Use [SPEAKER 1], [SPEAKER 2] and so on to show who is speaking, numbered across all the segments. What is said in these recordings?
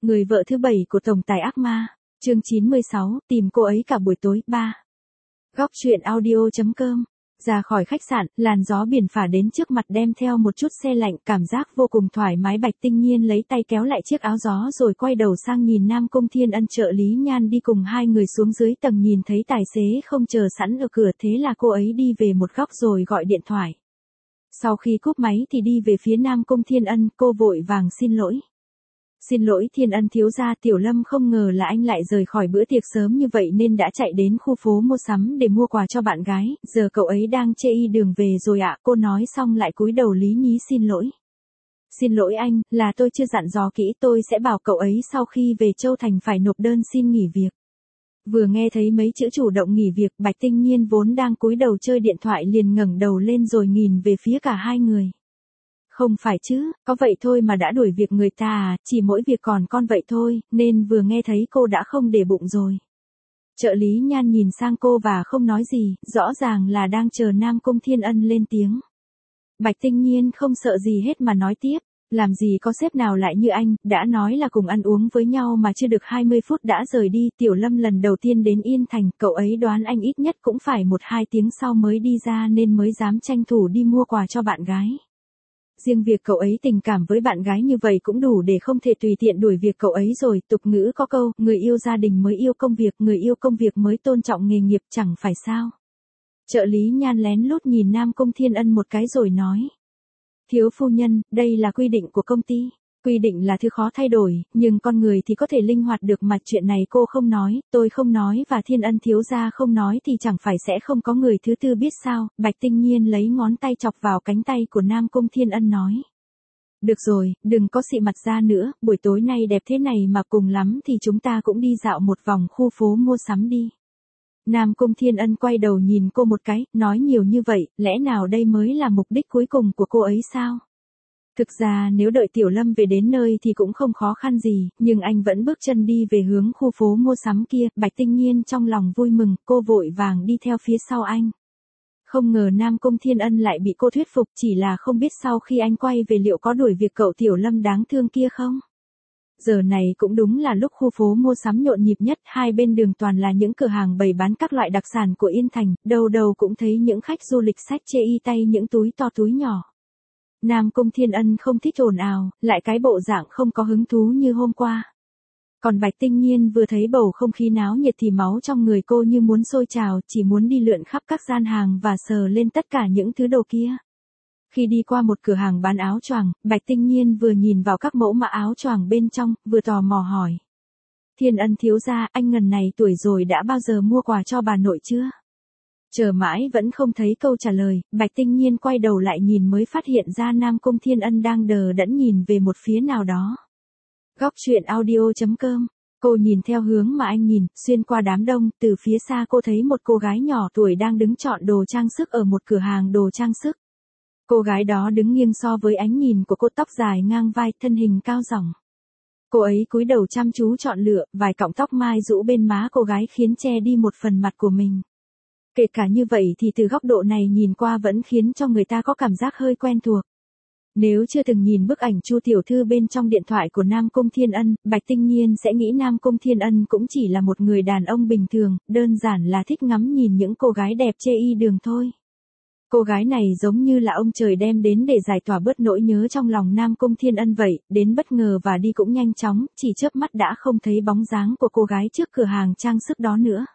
[SPEAKER 1] Người vợ thứ 7 của tổng tài ác ma, chương 96, tìm cô ấy cả buổi tối, 3. Góc truyện audio.com. Ra khỏi khách sạn, làn gió biển phả đến trước mặt đem theo một chút se lạnh, cảm giác vô cùng thoải mái. Bạch Tinh Nhiên lấy tay kéo lại chiếc áo gió rồi quay đầu sang nhìn Nam Cung Thiên Ân. Trợ lý Nhan đi cùng hai người xuống dưới tầng, nhìn thấy tài xế không chờ sẵn ở cửa, thế là cô ấy đi về một góc rồi gọi điện thoại. Sau khi cúp máy thì đi về phía Nam Cung Thiên Ân, cô vội vàng xin lỗi. Xin lỗi Thiên Ân thiếu gia, Tiểu Lâm không ngờ là anh lại rời khỏi bữa tiệc sớm như vậy nên đã chạy đến khu phố mua sắm để mua quà cho bạn gái, giờ cậu ấy đang chê y đường về rồi ạ. Cô nói xong lại cúi đầu lý nhí xin lỗi. Xin lỗi anh, là tôi chưa dặn dò kỹ, tôi sẽ bảo cậu ấy sau khi về Châu Thành phải nộp đơn xin nghỉ việc. Vừa nghe thấy mấy chữ chủ động nghỉ việc, Bạch Tinh Nhiên vốn đang cúi đầu chơi điện thoại liền ngẩng đầu lên rồi nhìn về phía cả hai người. Không phải chứ, có vậy thôi mà đã đuổi việc người ta à, chỉ mỗi việc còn con vậy thôi, nên vừa nghe thấy cô đã không để bụng rồi. Trợ lý Nhan nhìn sang cô và không nói gì, rõ ràng là đang chờ Nam Cung Thiên Ân lên tiếng. Bạch Tinh Nhiên không sợ gì hết mà nói tiếp, làm gì có sếp nào lại như anh, đã nói là cùng ăn uống với nhau mà chưa được 20 phút đã rời đi. Tiểu Lâm lần đầu tiên đến Yên Thành, cậu ấy đoán anh ít nhất cũng phải 1-2 tiếng sau mới đi ra nên mới dám tranh thủ đi mua quà cho bạn gái. Riêng việc cậu ấy tình cảm với bạn gái như vậy cũng đủ để không thể tùy tiện đuổi việc cậu ấy rồi. Tục ngữ có câu, người yêu gia đình mới yêu công việc, người yêu công việc mới tôn trọng nghề nghiệp, chẳng phải sao. Trợ lý Nhan lén lút nhìn Nam Cung Thiên Ân một cái rồi nói. Thiếu phu nhân, đây là quy định của công ty. Quy định là thứ khó thay đổi, nhưng con người thì có thể linh hoạt được mà. Chuyện này cô không nói, tôi không nói và Thiên Ân thiếu gia không nói thì chẳng phải sẽ không có người thứ tư biết sao. Bạch Tinh Nhiên lấy ngón tay chọc vào cánh tay của Nam Cung Thiên Ân nói. Được rồi, đừng có xị mặt ra nữa, buổi tối nay đẹp thế này mà, cùng lắm thì chúng ta cũng đi dạo một vòng khu phố mua sắm đi. Nam Cung Thiên Ân quay đầu nhìn cô một cái, nói nhiều như vậy, lẽ nào đây mới là mục đích cuối cùng của cô ấy sao? Thực ra nếu đợi Tiểu Lâm về đến nơi thì cũng không khó khăn gì, nhưng anh vẫn bước chân đi về hướng khu phố mua sắm kia. Bạch Tinh Nhiên trong lòng vui mừng, cô vội vàng đi theo phía sau anh. Không ngờ Nam Cung Thiên Ân lại bị cô thuyết phục, chỉ là không biết sau khi anh quay về liệu có đuổi việc cậu Tiểu Lâm đáng thương kia không? Giờ này cũng đúng là lúc khu phố mua sắm nhộn nhịp nhất, hai bên đường toàn là những cửa hàng bày bán các loại đặc sản của Yên Thành, đầu đầu cũng thấy những khách du lịch xách chê y tay những túi to túi nhỏ. Nam Cung Thiên Ân không thích ồn ào, lại cái bộ dạng không có hứng thú như hôm qua. Còn Bạch Tinh Nhiên vừa thấy bầu không khí náo nhiệt thì máu trong người cô như muốn sôi trào, chỉ muốn đi lượn khắp các gian hàng và sờ lên tất cả những thứ đồ kia. Khi đi qua một cửa hàng bán áo choàng, Bạch Tinh Nhiên vừa nhìn vào các mẫu mã áo choàng bên trong, vừa tò mò hỏi. Thiên Ân thiếu gia, anh ngần này tuổi rồi đã bao giờ mua quà cho bà nội chưa? Chờ mãi vẫn không thấy câu trả lời, Bạch Tinh Nhiên quay đầu lại nhìn mới phát hiện ra Nam Cung Thiên Ân đang đờ đẫn nhìn về một phía nào đó. Góc truyện audio.com. Cô nhìn theo hướng mà anh nhìn, xuyên qua đám đông, từ phía xa cô thấy một cô gái nhỏ tuổi đang đứng chọn đồ trang sức ở một cửa hàng đồ trang sức. Cô gái đó đứng nghiêng so với ánh nhìn của cô, tóc dài ngang vai, thân hình cao ròng. Cô ấy cúi đầu chăm chú chọn lựa, vài cọng tóc mai rũ bên má cô gái khiến che đi một phần mặt của mình. Kể cả như vậy thì từ góc độ này nhìn qua vẫn khiến cho người ta có cảm giác hơi quen thuộc. Nếu chưa từng nhìn bức ảnh Chu tiểu thư bên trong điện thoại của Nam Cung Thiên Ân, Bạch Tinh Nhiên sẽ nghĩ Nam Cung Thiên Ân cũng chỉ là một người đàn ông bình thường, đơn giản là thích ngắm nhìn những cô gái đẹp chê y đường thôi. Cô gái này giống như là ông trời đem đến để giải tỏa bớt nỗi nhớ trong lòng Nam Cung Thiên Ân vậy, đến bất ngờ và đi cũng nhanh chóng, chỉ chớp mắt đã không thấy bóng dáng của cô gái trước cửa hàng trang sức đó nữa.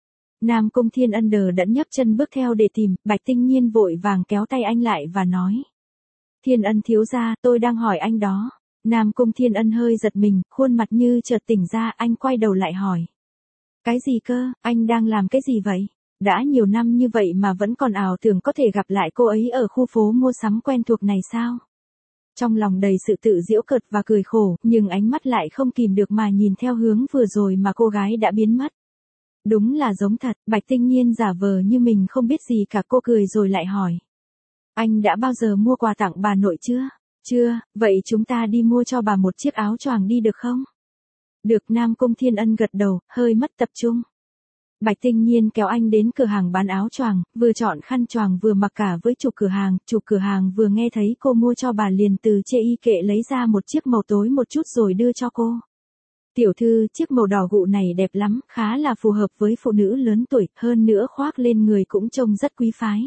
[SPEAKER 1] Nam Cung Thiên Ân đờ đẫn nhấc chân bước theo để tìm, Bạch Tinh Nhiên vội vàng kéo tay anh lại và nói. Thiên Ân thiếu gia, tôi đang hỏi anh đó. Nam Cung Thiên Ân hơi giật mình, khuôn mặt như chợt tỉnh ra, anh quay đầu lại hỏi. Cái gì cơ, anh đang làm cái gì vậy? Đã nhiều năm như vậy mà vẫn còn ảo tưởng có thể gặp lại cô ấy ở khu phố mua sắm quen thuộc này sao? Trong lòng đầy sự tự giễu cợt và cười khổ, nhưng ánh mắt lại không kìm được mà nhìn theo hướng vừa rồi mà cô gái đã biến mất. Đúng là giống thật, Bạch Tinh Nhiên giả vờ như mình không biết gì cả, cô cười rồi lại hỏi. Anh đã bao giờ mua quà tặng bà nội chưa? Chưa, vậy chúng ta đi mua cho bà một chiếc áo choàng đi được không? Được. Nam Cung Thiên Ân gật đầu, hơi mất tập trung. Bạch Tinh Nhiên kéo anh đến cửa hàng bán áo choàng, vừa chọn khăn choàng vừa mặc cả với chủ cửa hàng vừa nghe thấy cô mua cho bà liền từ chê y kệ lấy ra một chiếc màu tối một chút rồi đưa cho cô. Tiểu thư, chiếc màu đỏ gụ này đẹp lắm, khá là phù hợp với phụ nữ lớn tuổi, hơn nữa khoác lên người cũng trông rất quý phái.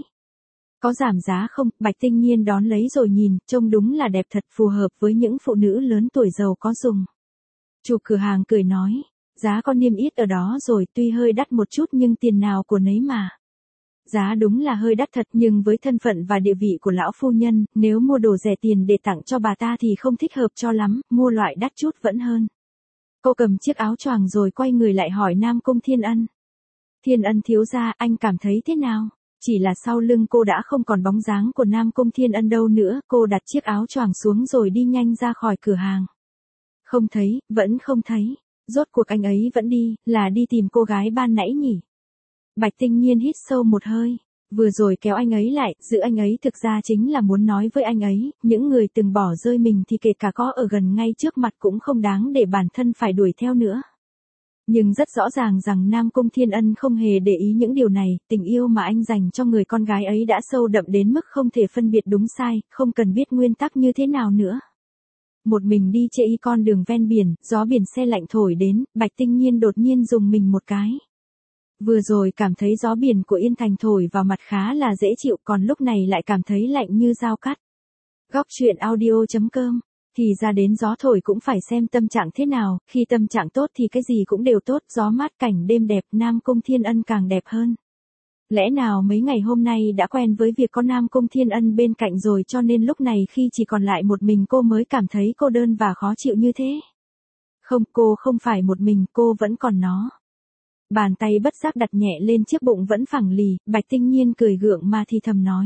[SPEAKER 1] Có giảm giá không? Bạch Tinh Nhiên đón lấy rồi nhìn, trông đúng là đẹp thật, phù hợp với những phụ nữ lớn tuổi giàu có dùng. Chủ cửa hàng cười nói, giá con niêm yết ở đó rồi, tuy hơi đắt một chút nhưng tiền nào của nấy mà. Giá đúng là hơi đắt thật, nhưng với thân phận và địa vị của lão phu nhân, nếu mua đồ rẻ tiền để tặng cho bà ta thì không thích hợp cho lắm, mua loại đắt chút vẫn hơn. Cô cầm chiếc áo choàng rồi quay người lại hỏi Nam Cung Thiên Ân. Thiên Ân thiếu gia, anh cảm thấy thế nào? Chỉ là sau lưng cô đã không còn bóng dáng của Nam Cung Thiên Ân đâu nữa, cô đặt chiếc áo choàng xuống rồi đi nhanh ra khỏi cửa hàng. Không thấy, vẫn không thấy. Rốt cuộc anh ấy vẫn đi, là đi tìm cô gái ban nãy nhỉ? Bạch Tinh Nhiên hít sâu một hơi. Vừa rồi kéo anh ấy lại, giữ anh ấy thực ra chính là muốn nói với anh ấy, những người từng bỏ rơi mình thì kể cả có ở gần ngay trước mặt cũng không đáng để bản thân phải đuổi theo nữa. Nhưng rất rõ ràng rằng Nam Cung Thiên Ân không hề để ý những điều này, tình yêu mà anh dành cho người con gái ấy đã sâu đậm đến mức không thể phân biệt đúng sai, không cần biết nguyên tắc như thế nào nữa. Một mình đi chê y con đường ven biển, gió biển se lạnh thổi đến, Bạch Tinh Nhiên đột nhiên rùng mình một cái. Vừa rồi cảm thấy gió biển của Yên Thành thổi vào mặt khá là dễ chịu, còn lúc này lại cảm thấy lạnh như dao cắt. Góc truyện audio.com. Thì ra đến gió thổi cũng phải xem tâm trạng thế nào, khi tâm trạng tốt thì cái gì cũng đều tốt, gió mát cảnh đêm đẹp, Nam Cung Thiên Ân càng đẹp hơn. Lẽ nào mấy ngày hôm nay đã quen với việc có Nam Cung Thiên Ân bên cạnh rồi cho nên lúc này khi chỉ còn lại một mình cô mới cảm thấy cô đơn và khó chịu như thế? Không, cô không phải một mình, cô vẫn còn nó. Bàn tay bất giác đặt nhẹ lên chiếc bụng vẫn phẳng lì, Bạch Tinh Nhiên cười gượng mà thì thầm nói.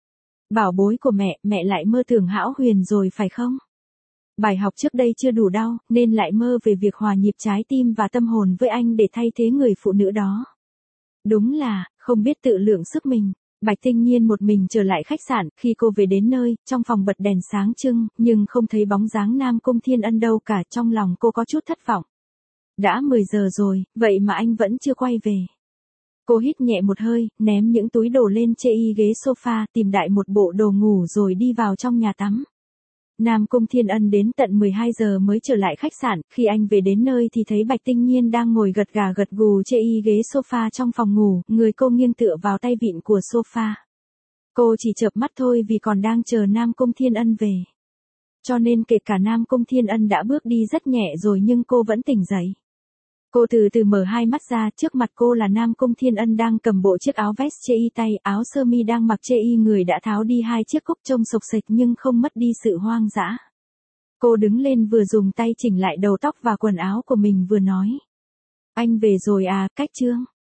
[SPEAKER 1] Bảo bối của mẹ lại mơ tưởng hão huyền rồi phải không? Bài học trước đây chưa đủ đau, nên lại mơ về việc hòa nhịp trái tim và tâm hồn với anh để thay thế người phụ nữ đó. Đúng là, không biết tự lượng sức mình. Bạch Tinh Nhiên một mình trở lại khách sạn, khi cô về đến nơi, trong phòng bật đèn sáng trưng, nhưng không thấy bóng dáng Nam Cung Thiên Ân đâu cả, trong lòng cô có chút thất vọng. Đã 10 giờ rồi, vậy mà anh vẫn chưa quay về. Cô hít nhẹ một hơi, ném những túi đồ lên chê y ghế sofa, tìm đại một bộ đồ ngủ rồi đi vào trong nhà tắm. Nam Cung Thiên Ân đến tận 12 giờ mới trở lại khách sạn, khi anh về đến nơi thì thấy Bạch Tinh Nhiên đang ngồi gật gà gật gù chê y ghế sofa trong phòng ngủ, người cô nghiêng tựa vào tay vịn của sofa. Cô chỉ chợp mắt thôi vì còn đang chờ Nam Cung Thiên Ân về. Cho nên kể cả Nam Cung Thiên Ân đã bước đi rất nhẹ rồi nhưng cô vẫn tỉnh dậy. Cô từ từ mở hai mắt ra, trước mặt cô là Nam Cung Thiên Ân đang cầm bộ chiếc áo vest chê y tay, áo sơ mi đang mặc chê y người đã tháo đi hai chiếc cúc trông xộc xệch nhưng không mất đi sự hoang dã. Cô đứng lên vừa dùng tay chỉnh lại đầu tóc và quần áo của mình vừa nói. Anh về rồi à, cách trương.